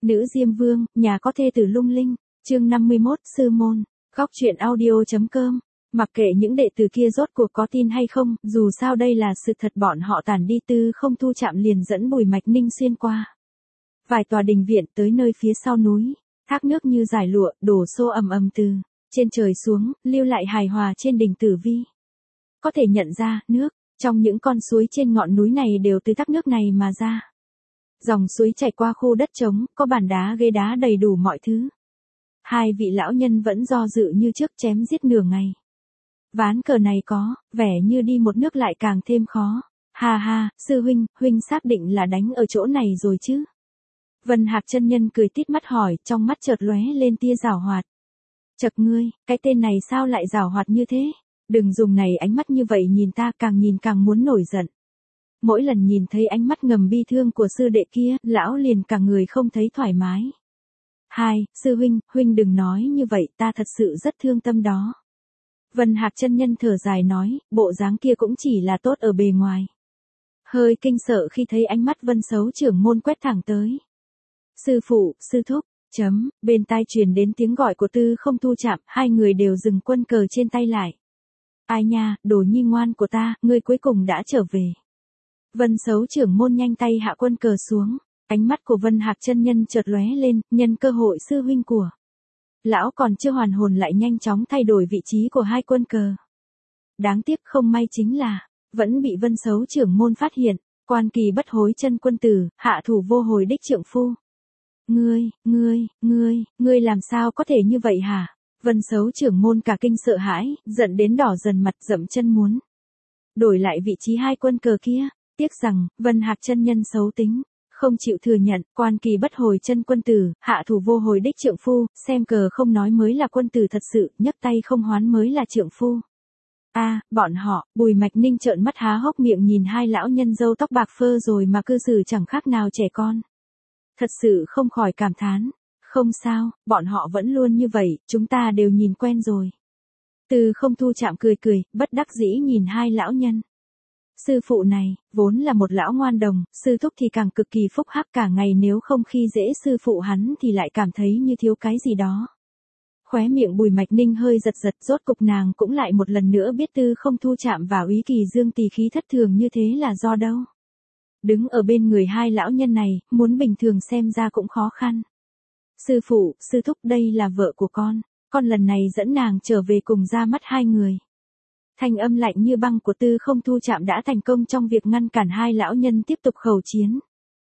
Nữ Diêm Vương, nhà có thê tử lung linh, chương 51, sư môn, góc truyện audio.com. Mặc kệ những đệ tử kia rốt cuộc có tin hay không, dù sao đây là sự thật, bọn họ tản đi. Tư Không Thu chạm liền dẫn Bùi Mạch Ninh xuyên qua vài tòa đình viện tới nơi phía sau núi, thác nước như dải lụa, đổ xô ầm ầm từ trên trời xuống, lưu lại hài hòa trên đỉnh Tử Vi. Có thể nhận ra, nước trong những con suối trên ngọn núi này đều từ thác nước này mà ra. Dòng suối chảy qua khu đất trống, có bàn đá ghế đá đầy đủ mọi thứ. Hai vị lão nhân vẫn do dự như trước, chém giết nửa ngày. Ván cờ này có vẻ như đi một nước lại càng thêm khó. Ha ha, sư huynh, huynh xác định là đánh ở chỗ này rồi chứ? Vân Hạc chân nhân cười tít mắt hỏi, trong mắt chợt lóe lên tia giảo hoạt. Chậc ngươi, cái tên này sao lại giảo hoạt như thế? Đừng dùng này ánh mắt như vậy nhìn ta, càng nhìn càng muốn nổi giận. Mỗi lần nhìn thấy ánh mắt ngầm bi thương của sư đệ kia, lão liền cả người không thấy thoải mái. Hai, sư huynh, huynh đừng nói như vậy, ta thật sự rất thương tâm đó. Vân Hạc chân nhân thở dài nói, bộ dáng kia cũng chỉ là tốt ở bề ngoài. Hơi kinh sợ khi thấy ánh mắt Vân Sấu trưởng môn quét thẳng tới. Sư phụ, sư thúc, bên tai truyền đến tiếng gọi của Tư Không Thu chạm, hai người đều dừng quân cờ trên tay lại. Ai nha, đồ nhi ngoan của ta, ngươi cuối cùng đã trở về. Vân Sấu trưởng môn nhanh tay hạ quân cờ xuống, ánh mắt của Vân Hạc chân nhân chợt lóe lên, nhân cơ hội sư huynh của lão còn chưa hoàn hồn lại nhanh chóng thay đổi vị trí của hai quân cờ. Đáng tiếc không may chính là, vẫn bị Vân Sấu trưởng môn phát hiện, quan kỳ bất hối chân quân tử, hạ thủ vô hồi đích trượng phu. Ngươi làm sao có thể như vậy hả? Vân Sấu trưởng môn cả kinh sợ hãi, giận đến đỏ dần mặt, dậm chân muốn đổi lại vị trí hai quân cờ kia. Tiếc rằng, Vân Hạc chân nhân xấu tính, không chịu thừa nhận, quan kỳ bất hồi chân quân tử, hạ thủ vô hồi đích trượng phu, xem cờ không nói mới là quân tử thật sự, nhấc tay không hoán mới là trượng phu. Bọn họ, Bùi Mạch Ninh trợn mắt há hốc miệng nhìn hai lão nhân râu tóc bạc phơ rồi mà cư xử chẳng khác nào trẻ con. Thật sự không khỏi cảm thán, không sao, bọn họ vẫn luôn như vậy, chúng ta đều nhìn quen rồi. Tư Không Thu chạm cười cười, bất đắc dĩ nhìn hai lão nhân. Sư phụ này, vốn là một lão ngoan đồng, sư thúc thì càng cực kỳ phúc hắc, cả ngày nếu không khi dễ sư phụ hắn thì lại cảm thấy như thiếu cái gì đó. Khóe miệng Bùi Mạch Ninh hơi giật giật, rốt cục nàng cũng lại một lần nữa biết Tư Không Thu chạm và Úy Kỳ Dương tỳ khí thất thường như thế là do đâu. Đứng ở bên người hai lão nhân này, muốn bình thường xem ra cũng khó khăn. Sư phụ, sư thúc, đây là vợ của con lần này dẫn nàng trở về cùng ra mắt hai người. Thanh âm lạnh như băng của Tư Không Thu chạm đã thành công trong việc ngăn cản hai lão nhân tiếp tục khẩu chiến.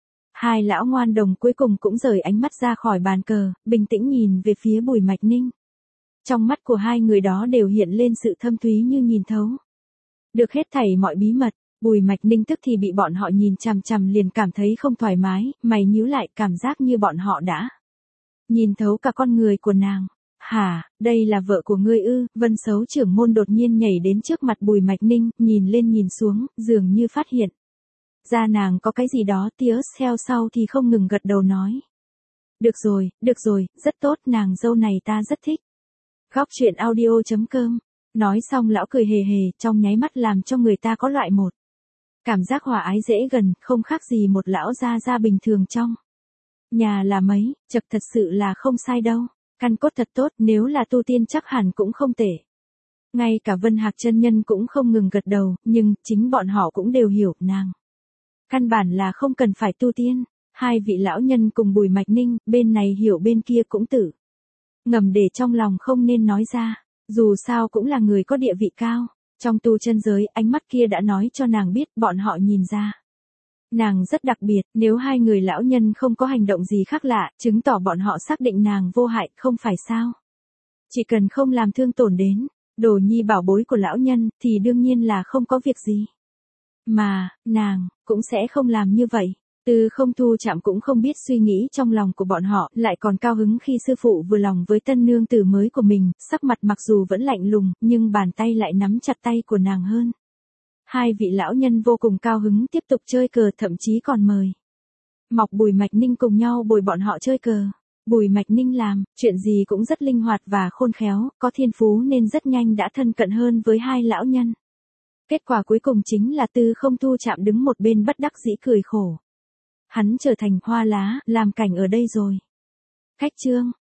Hai lão ngoan đồng cuối cùng cũng rời ánh mắt ra khỏi bàn cờ, bình tĩnh nhìn về phía Bùi Mạch Ninh. Trong mắt của hai người đó đều hiện lên sự thâm thúy như nhìn thấu được hết thảy mọi bí mật. Bùi Mạch Ninh tức thì bị bọn họ nhìn chằm chằm liền cảm thấy không thoải mái, mày nhíu lại, cảm giác như bọn họ đã nhìn thấu cả con người của nàng. Hả, đây là vợ của ngươi ư? Vân Sấu trưởng môn đột nhiên nhảy đến trước mặt Bùi Mạch Ninh, nhìn lên nhìn xuống, dường như phát hiện ra nàng có cái gì đó, tía theo sau thì không ngừng gật đầu nói. Được rồi, rất tốt, nàng dâu này ta rất thích. Góc truyện audio.com. Nói xong lão cười hề hề, trong nháy mắt làm cho người ta có loại một cảm giác hòa ái dễ gần, không khác gì một lão gia bình thường trong nhà là mấy, chật thật sự là không sai đâu. Căn cốt thật tốt, nếu là tu tiên chắc hẳn cũng không tệ. Ngay cả Vân Hạc chân nhân cũng không ngừng gật đầu, nhưng chính bọn họ cũng đều hiểu nàng căn bản là không cần phải tu tiên. Hai vị lão nhân cùng Bùi Mạch Ninh, bên này hiểu bên kia cũng tự ngầm để trong lòng không nên nói ra, dù sao cũng là người có địa vị cao trong tu chân giới, ánh mắt kia đã nói cho nàng biết bọn họ nhìn ra nàng rất đặc biệt. Nếu hai người lão nhân không có hành động gì khác lạ, chứng tỏ bọn họ xác định nàng vô hại, không phải sao? Chỉ cần không làm thương tổn đến đồ nhi bảo bối của lão nhân, thì đương nhiên là không có việc gì. Mà, nàng cũng sẽ không làm như vậy. Tư Không Thu chạm cũng không biết suy nghĩ trong lòng của bọn họ, lại còn cao hứng khi sư phụ vừa lòng với tân nương tử mới của mình, sắc mặt mặc dù vẫn lạnh lùng, nhưng bàn tay lại nắm chặt tay của nàng hơn. Hai vị lão nhân vô cùng cao hứng tiếp tục chơi cờ, thậm chí còn mời Mọc Bùi Mạch Ninh cùng nhau bồi bọn họ chơi cờ. Bùi Mạch Ninh làm chuyện gì cũng rất linh hoạt và khôn khéo, có thiên phú nên rất nhanh đã thân cận hơn với hai lão nhân. Kết quả cuối cùng chính là Tư Không Thu chạm đứng một bên bất đắc dĩ cười khổ. Hắn trở thành hoa lá, làm cảnh ở đây rồi. Khách trương.